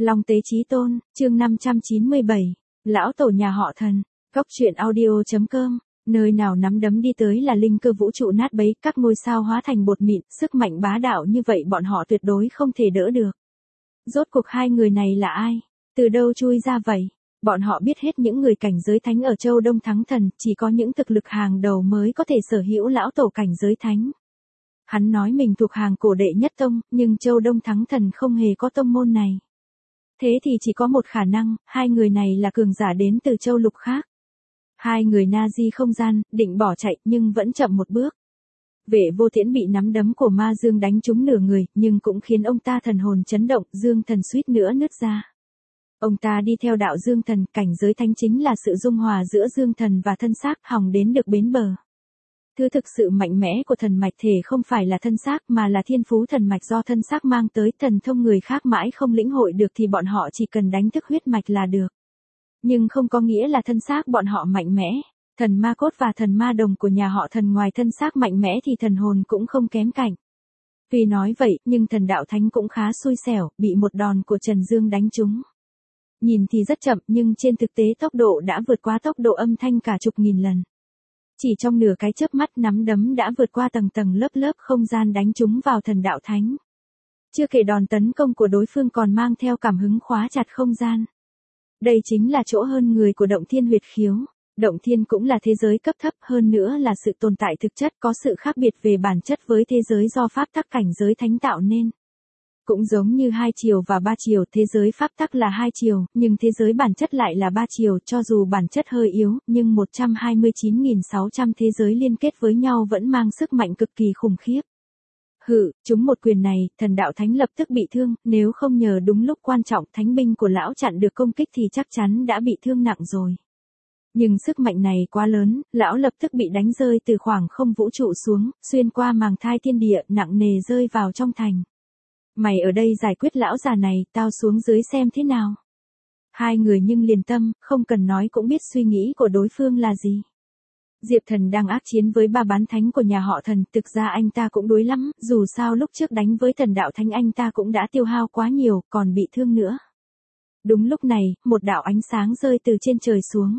Long Tế Chí Tôn, chương 597. Lão tổ nhà họ Thần. Cốc truyện audio.com. Nơi nào nắm đấm đi tới là linh cơ vũ trụ nát bấy, các ngôi sao hóa thành bột mịn, sức mạnh bá đạo như vậy bọn họ tuyệt đối không thể đỡ được. Rốt cuộc hai người này là ai? Từ đâu chui ra vậy? Bọn họ biết hết những người cảnh giới thánh ở châu Đông Thắng Thần, chỉ có những thực lực hàng đầu mới có thể sở hữu lão tổ cảnh giới thánh. Hắn nói mình thuộc hàng cổ đệ nhất tông, nhưng châu Đông Thắng Thần không hề có tông môn này. Thế thì chỉ có một khả năng, hai người này là cường giả đến từ châu lục khác. Hai người na di không gian, định bỏ chạy nhưng vẫn chậm một bước. Vệ Vô Tiễn bị nắm đấm của Ma Dương đánh trúng nửa người, nhưng cũng khiến ông ta thần hồn chấn động, Dương Thần suýt nữa nứt ra. Ông ta đi theo đạo Dương Thần, cảnh giới thánh chính là sự dung hòa giữa Dương Thần và thân xác, hòng đến được bến bờ. Thứ thực sự mạnh mẽ của thần mạch thể không phải là thân xác mà là thiên phú thần mạch do thân xác mang tới, thần thông người khác mãi không lĩnh hội được thì bọn họ chỉ cần đánh thức huyết mạch là được. Nhưng không có nghĩa là thân xác bọn họ mạnh mẽ. Thần ma cốt và thần ma đồng của nhà họ Thần ngoài thân xác mạnh mẽ thì thần hồn cũng không kém cạnh. Tuy nói vậy, nhưng thần đạo thánh cũng khá xui xẻo, bị một đòn của Trần Dương đánh trúng. Nhìn thì rất chậm, nhưng trên thực tế tốc độ đã vượt qua tốc độ âm thanh cả chục nghìn lần. Chỉ trong nửa cái chớp mắt nắm đấm đã vượt qua tầng tầng lớp lớp không gian đánh trúng vào thần đạo thánh. Chưa kể đòn tấn công của đối phương còn mang theo cảm hứng khóa chặt không gian. Đây chính là chỗ hơn người của Động Thiên huyệt khiếu. Động Thiên cũng là thế giới cấp thấp, hơn nữa là sự tồn tại thực chất có sự khác biệt về bản chất với thế giới do pháp tắc cảnh giới thánh tạo nên. Cũng giống như hai chiều và ba chiều, thế giới pháp tắc là hai chiều, nhưng thế giới bản chất lại là ba chiều, cho dù bản chất hơi yếu, nhưng 129.600 thế giới liên kết với nhau vẫn mang sức mạnh cực kỳ khủng khiếp. Trúng một quyền này, thần đạo thánh lập tức bị thương, nếu không nhờ đúng lúc quan trọng thánh binh của lão chặn được công kích thì chắc chắn đã bị thương nặng rồi. Nhưng sức mạnh này quá lớn, lão lập tức bị đánh rơi từ khoảng không vũ trụ xuống, xuyên qua màng thai thiên địa, nặng nề rơi vào trong thành. Mày ở đây giải quyết lão già này, tao xuống dưới xem thế nào. Hai người nhưng liền tâm, không cần nói cũng biết suy nghĩ của đối phương là gì. Diệp Thần đang ác chiến với ba bán thánh của nhà họ Thần, thực ra anh ta cũng đuối lắm, dù sao lúc trước đánh với thần đạo thánh anh ta cũng đã tiêu hao quá nhiều, còn bị thương nữa. Đúng lúc này, một đạo ánh sáng rơi từ trên trời xuống.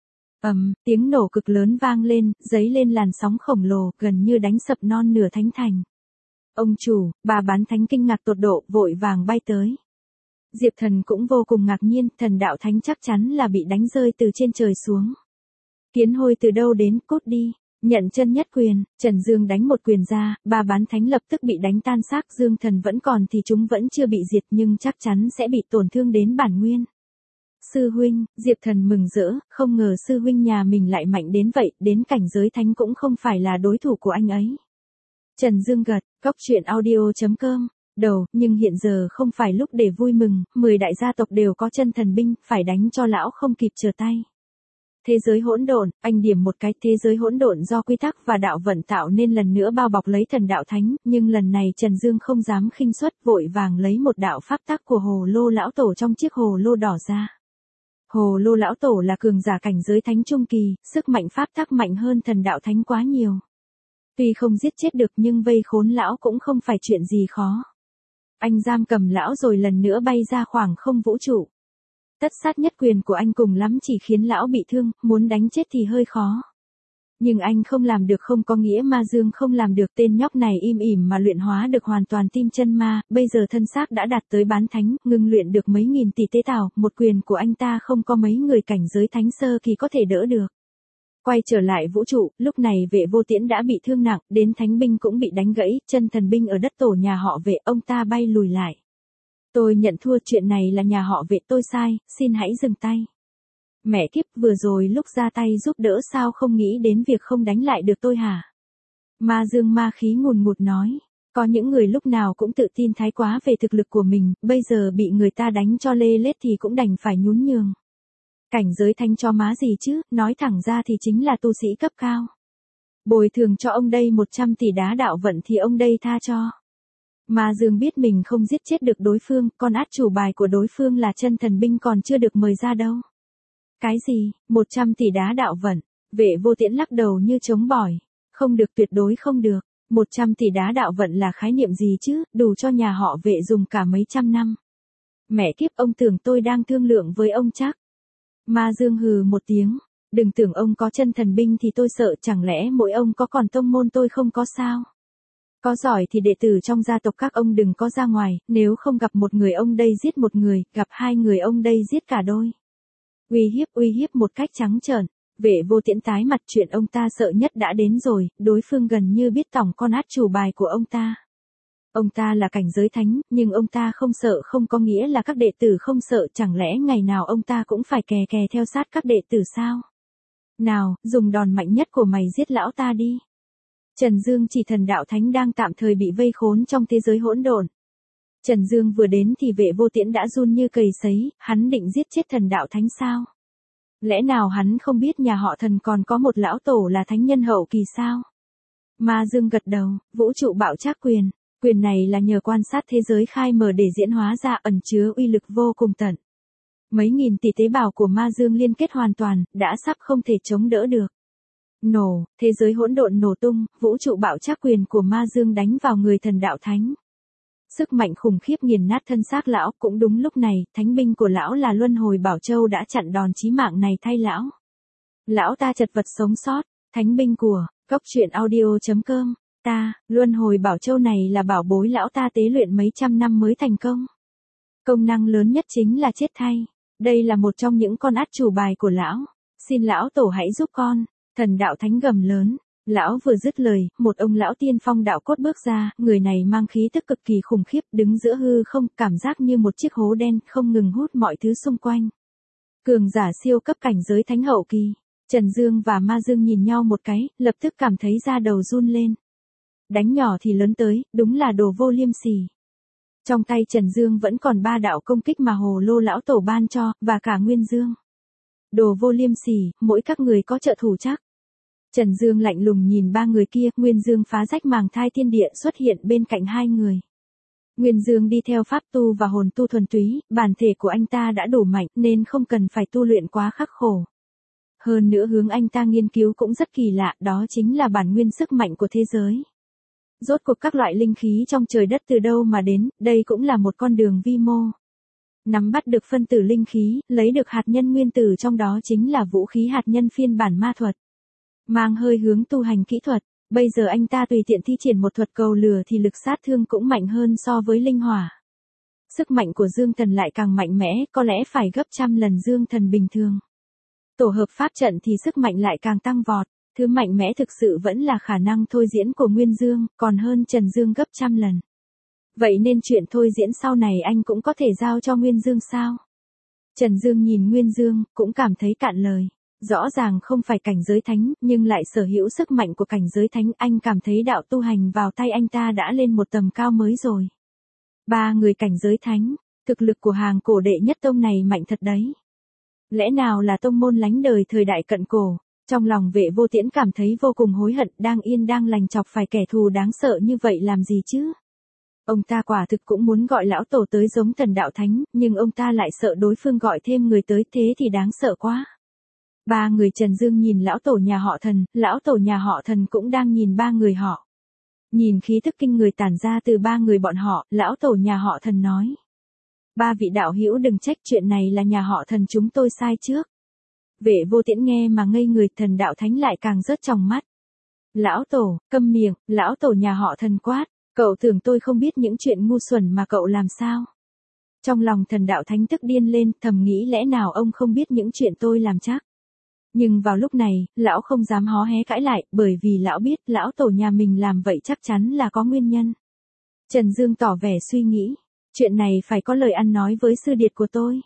Tiếng nổ cực lớn vang lên, dấy lên làn sóng khổng lồ, gần như đánh sập non nửa thánh thành. Ông chủ, bà bán thánh kinh ngạc tột độ, vội vàng bay tới. Diệp Thần cũng vô cùng ngạc nhiên, thần đạo thánh chắc chắn là bị đánh rơi từ trên trời xuống. Kiến hôi từ đâu đến, cút đi, nhận chân nhất quyền, Trần Dương đánh một quyền ra, bà bán thánh lập tức bị đánh tan xác, Dương Thần vẫn còn thì chúng vẫn chưa bị diệt nhưng chắc chắn sẽ bị tổn thương đến bản nguyên. Sư huynh, Diệp Thần mừng rỡ, không ngờ sư huynh nhà mình lại mạnh đến vậy, đến cảnh giới thánh cũng không phải là đối thủ của anh ấy. Trần Dương gật, cốc truyện audio.com. Nhưng hiện giờ không phải lúc để vui mừng, 10 đại gia tộc đều có chân thần binh, phải đánh cho lão không kịp trở tay. Thế giới hỗn độn, anh điểm một cái, thế giới hỗn độn do quy tắc và đạo vận tạo nên lần nữa bao bọc lấy thần đạo thánh, nhưng lần này Trần Dương không dám khinh suất, vội vàng lấy một đạo pháp tắc của hồ lô lão tổ trong chiếc hồ lô đỏ ra. Hồ lô lão tổ là cường giả cảnh giới thánh trung kỳ, sức mạnh pháp tắc mạnh hơn thần đạo thánh quá nhiều. Tuy không giết chết được nhưng vây khốn lão cũng không phải chuyện gì khó. Anh giam cầm lão rồi lần nữa bay ra khoảng không vũ trụ. Tất sát nhất quyền của anh cùng lắm chỉ khiến lão bị thương, muốn đánh chết thì hơi khó. Nhưng anh không làm được không có nghĩa Ma Dương không làm được, tên nhóc này im ỉm mà luyện hóa được hoàn toàn tim chân ma, bây giờ thân xác đã đạt tới bán thánh, ngưng luyện được mấy nghìn tỷ tế bào, một quyền của anh ta không có mấy người cảnh giới thánh sơ kỳ có thể đỡ được. Quay trở lại vũ trụ, lúc này Vệ Vô Tiễn đã bị thương nặng, đến thánh binh cũng bị đánh gãy, chân thần binh ở đất tổ nhà họ Vệ, ông ta bay lùi lại. Tôi nhận thua, chuyện này là nhà họ Vệ tôi sai, xin hãy dừng tay. Mẹ kiếp, vừa rồi lúc ra tay giúp đỡ sao không nghĩ đến việc không đánh lại được tôi hả? Ma Dương ma khí ngùn ngụt nói, có những người lúc nào cũng tự tin thái quá về thực lực của mình, bây giờ bị người ta đánh cho lê lết thì cũng đành phải nhún nhường. Cảnh giới thánh cho má gì chứ, nói thẳng ra thì chính là tu sĩ cấp cao. Bồi thường cho ông đây 100 tỷ đá đạo vận thì ông đây tha cho. Ma Dương biết mình không giết chết được đối phương, con át chủ bài của đối phương là chân thần binh còn chưa được mời ra đâu. Cái gì, 100 tỷ đá đạo vận? Vệ Vô Tiễn lắc đầu như chống bỏi. Không được, tuyệt đối không được. 100 tỷ đá đạo vận là khái niệm gì chứ, đủ cho nhà họ Vệ dùng cả mấy trăm năm. Mẹ kiếp, ông tưởng tôi đang thương lượng với ông chắc. Ma Dương hừ một tiếng. Đừng tưởng ông có chân thần binh thì tôi sợ, chẳng lẽ mỗi ông có còn tông môn tôi không có sao? Có giỏi thì đệ tử trong gia tộc các ông đừng có ra ngoài, nếu không gặp một người ông đây giết một người, gặp hai người ông đây giết cả đôi. Uy hiếp một cách trắng trợn. Vệ Vô Tiễn tái mặt, chuyện ông ta sợ nhất đã đến rồi, đối phương gần như biết tổng con át chủ bài của ông ta. Ông ta là cảnh giới thánh, nhưng ông ta không sợ không có nghĩa là các đệ tử không sợ, chẳng lẽ ngày nào ông ta cũng phải kè kè theo sát các đệ tử sao? Nào, dùng đòn mạnh nhất của mày giết lão ta đi. Trần Dương chỉ thần đạo thánh đang tạm thời bị vây khốn trong thế giới hỗn độn. Trần Dương vừa đến thì Vệ Vô Tiễn đã run như cầy sấy, hắn định giết chết thần đạo thánh sao? Lẽ nào hắn không biết nhà họ Thần còn có một lão tổ là thánh nhân hậu kỳ sao? Ma Dương gật đầu, vũ trụ bạo trác quyền. Quyền này là nhờ quan sát thế giới khai mở để diễn hóa ra, ẩn chứa uy lực vô cùng tận. Mấy nghìn tỷ tế bào của Ma Dương liên kết hoàn toàn, đã sắp không thể chống đỡ được. Nổ, thế giới hỗn độn nổ tung, vũ trụ bạo trác quyền của Ma Dương đánh vào người thần đạo thánh. Sức mạnh khủng khiếp nghiền nát thân xác lão, cũng đúng lúc này, thánh binh của lão là Luân Hồi Bảo Châu đã chặn đòn chí mạng này thay lão. Lão ta chật vật sống sót, thánh binh của Cốc Truyện Audio.com. Luân Hồi Bảo Châu này là bảo bối lão ta tế luyện mấy trăm năm mới thành công. Công năng lớn nhất chính là chết thay. Đây là một trong những con át chủ bài của lão. Xin lão tổ hãy giúp con. Thần đạo thánh gầm lớn. Lão vừa dứt lời, một ông lão tiên phong đạo cốt bước ra, người này mang khí tức cực kỳ khủng khiếp, đứng giữa hư không, cảm giác như một chiếc hố đen, không ngừng hút mọi thứ xung quanh. Cường giả siêu cấp cảnh giới thánh hậu kỳ. Trần Dương và Ma Dương nhìn nhau một cái, lập tức cảm thấy da đầu run lên. Đánh nhỏ thì lớn tới, đúng là đồ vô liêm sỉ. Trong tay Trần Dương vẫn còn 3 đạo công kích mà Hồ Lô lão tổ ban cho, và cả Nguyên Dương. Đồ vô liêm sỉ, mỗi các người có trợ thủ chắc. Trần Dương lạnh lùng nhìn 3 người kia, Nguyên Dương phá rách màng thai thiên địa xuất hiện bên cạnh 2 người. Nguyên Dương đi theo pháp tu và hồn tu thuần túy, bản thể của anh ta đã đủ mạnh nên không cần phải tu luyện quá khắc khổ. Hơn nữa hướng anh ta nghiên cứu cũng rất kỳ lạ, đó chính là bản nguyên sức mạnh của thế giới. Rốt cuộc các loại linh khí trong trời đất từ đâu mà đến, đây cũng là một con đường vi mô. Nắm bắt được phân tử linh khí, lấy được hạt nhân nguyên tử trong đó chính là vũ khí hạt nhân phiên bản ma thuật. Mang hơi hướng tu hành kỹ thuật, bây giờ anh ta tùy tiện thi triển một thuật cầu lửa thì lực sát thương cũng mạnh hơn so với linh hỏa. Sức mạnh của Dương Thần lại càng mạnh mẽ, có lẽ phải gấp trăm lần Dương Thần bình thường. Tổ hợp pháp trận thì sức mạnh lại càng tăng vọt. Thứ mạnh mẽ thực sự vẫn là khả năng thôi diễn của Nguyên Dương, còn hơn Trần Dương gấp trăm lần. Vậy nên chuyện thôi diễn sau này anh cũng có thể giao cho Nguyên Dương sao? Trần Dương nhìn Nguyên Dương, cũng cảm thấy cạn lời. Rõ ràng không phải cảnh giới thánh, nhưng lại sở hữu sức mạnh của cảnh giới thánh, anh cảm thấy đạo tu hành vào tay anh ta đã lên một tầm cao mới rồi. 3 người cảnh giới thánh, thực lực của hàng cổ đệ nhất tông này mạnh thật đấy. Lẽ nào là tông môn lánh đời thời đại cận cổ? Trong lòng Vệ Vô Tiễn cảm thấy vô cùng hối hận, đang yên đang lành chọc phải kẻ thù đáng sợ như vậy làm gì chứ? Ông ta quả thực cũng muốn gọi lão tổ tới giống thần đạo thánh, nhưng ông ta lại sợ đối phương gọi thêm người tới, thế thì đáng sợ quá. 3 người Trần Dương nhìn lão tổ nhà họ Thần, lão tổ nhà họ Thần cũng đang nhìn 3 người họ. Nhìn khí thức kinh người tản ra từ 3 người bọn họ, lão tổ nhà họ Thần nói. 3 vị đạo hữu đừng trách, chuyện này là nhà họ Thần chúng tôi sai trước. Vệ Vô Tiễn nghe mà ngây người, thần đạo thánh lại càng rớt trong mắt. Lão tổ, câm miệng, lão tổ nhà họ Thần quát, cậu tưởng tôi không biết những chuyện ngu xuẩn mà cậu làm sao? Trong lòng thần đạo thánh tức điên lên, thầm nghĩ lẽ nào ông không biết những chuyện tôi làm chắc. Nhưng vào lúc này, lão không dám hó hé cãi lại, bởi vì lão biết lão tổ nhà mình làm vậy chắc chắn là có nguyên nhân. Trần Dương tỏ vẻ suy nghĩ, chuyện này phải có lời ăn nói với sư điệt của tôi.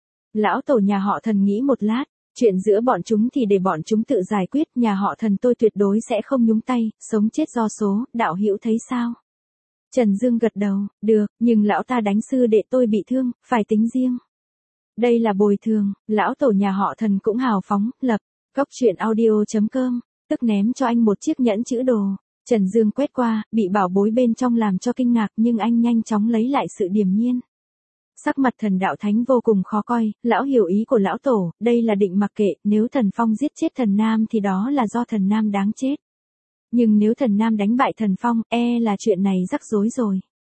Lão tổ nhà họ Thần nghĩ một lát. Chuyện giữa bọn chúng thì để bọn chúng tự giải quyết, nhà họ Thần tôi tuyệt đối sẽ không nhúng tay, sống chết do số, đạo hữu thấy sao? Trần Dương gật đầu, được, nhưng lão ta đánh sư đệ tôi bị thương, phải tính riêng. Đây là bồi thường, lão tổ nhà họ Thần cũng hào phóng, lập, Cốc Truyện Audio.com, tức ném cho anh một chiếc nhẫn chữ đồ. Trần Dương quét qua, bị bảo bối bên trong làm cho kinh ngạc nhưng anh nhanh chóng lấy lại sự điềm nhiên. Sắc mặt thần đạo thánh vô cùng khó coi, lão hiểu ý của lão tổ, đây là định mặc kệ, nếu thần phong giết chết thần nam thì đó là do thần nam đáng chết. Nhưng nếu thần nam đánh bại thần phong, là chuyện này rắc rối rồi.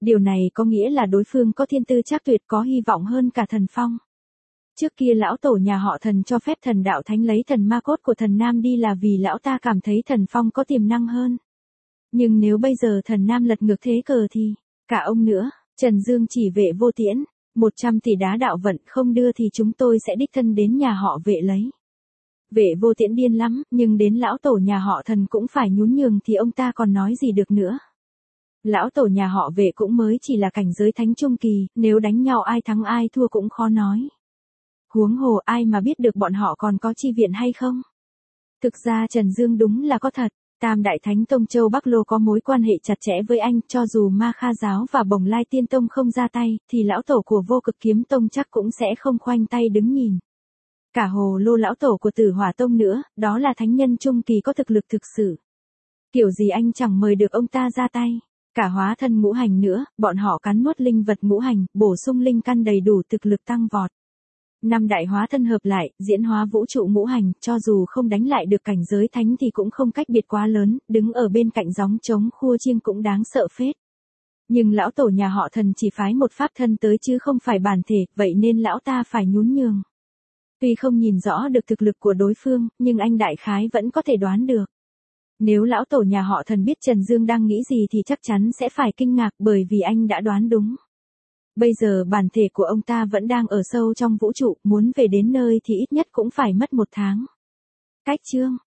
Điều này có nghĩa là đối phương có thiên tư chắc tuyệt, có hy vọng hơn cả Thần Phong. Trước kia lão tổ nhà họ Thần cho phép Thần Đạo Thánh lấy thần ma cốt của Thần Nam đi là vì lão ta cảm thấy Thần Phong có tiềm năng hơn. Nhưng nếu bây giờ Thần Nam lật ngược thế cờ thì, cả ông nữa, Trần Dương chỉ Vệ Vô Tiễn, 100 tỷ đá đạo vận không đưa thì chúng tôi sẽ đích thân đến nhà họ Vệ lấy. Vệ Vô Tiễn điên lắm, nhưng đến lão tổ nhà họ Thần cũng phải nhún nhường thì ông ta còn nói gì được nữa. Lão tổ nhà họ Vệ cũng mới chỉ là cảnh giới thánh trung kỳ, nếu đánh nhau ai thắng ai thua cũng khó nói. Huống hồ ai mà biết được bọn họ còn có chi viện hay không. Thực ra Trần Dương đúng là có thật, Tam Đại Thánh Tông Châu Bắc Lô có mối quan hệ chặt chẽ với anh, cho dù Ma Kha Giáo và Bồng Lai Tiên Tông không ra tay, thì lão tổ của Vô Cực Kiếm Tông chắc cũng sẽ không khoanh tay đứng nhìn. Cả Hồ Lô lão tổ của Tử Hỏa Tông nữa, đó là thánh nhân trung kỳ có thực lực thực sự. Kiểu gì anh chẳng mời được ông ta ra tay. Cả hóa thân ngũ hành nữa, bọn họ cắn nuốt linh vật ngũ hành, bổ sung linh căn đầy đủ thực lực tăng vọt. 5 đại hóa thân hợp lại, diễn hóa vũ trụ ngũ hành, cho dù không đánh lại được cảnh giới thánh thì cũng không cách biệt quá lớn, đứng ở bên cạnh gióng trống khua chiêng cũng đáng sợ phết. Nhưng lão tổ nhà họ Thần chỉ phái một pháp thân tới chứ không phải bản thể, vậy nên lão ta phải nhún nhường. Tuy không nhìn rõ được thực lực của đối phương, nhưng anh đại khái vẫn có thể đoán được. Nếu lão tổ nhà họ Thần biết Trần Dương đang nghĩ gì thì chắc chắn sẽ phải kinh ngạc bởi vì anh đã đoán đúng. Bây giờ bản thể của ông ta vẫn đang ở sâu trong vũ trụ, muốn về đến nơi thì ít nhất cũng phải mất 1 tháng. Cách chương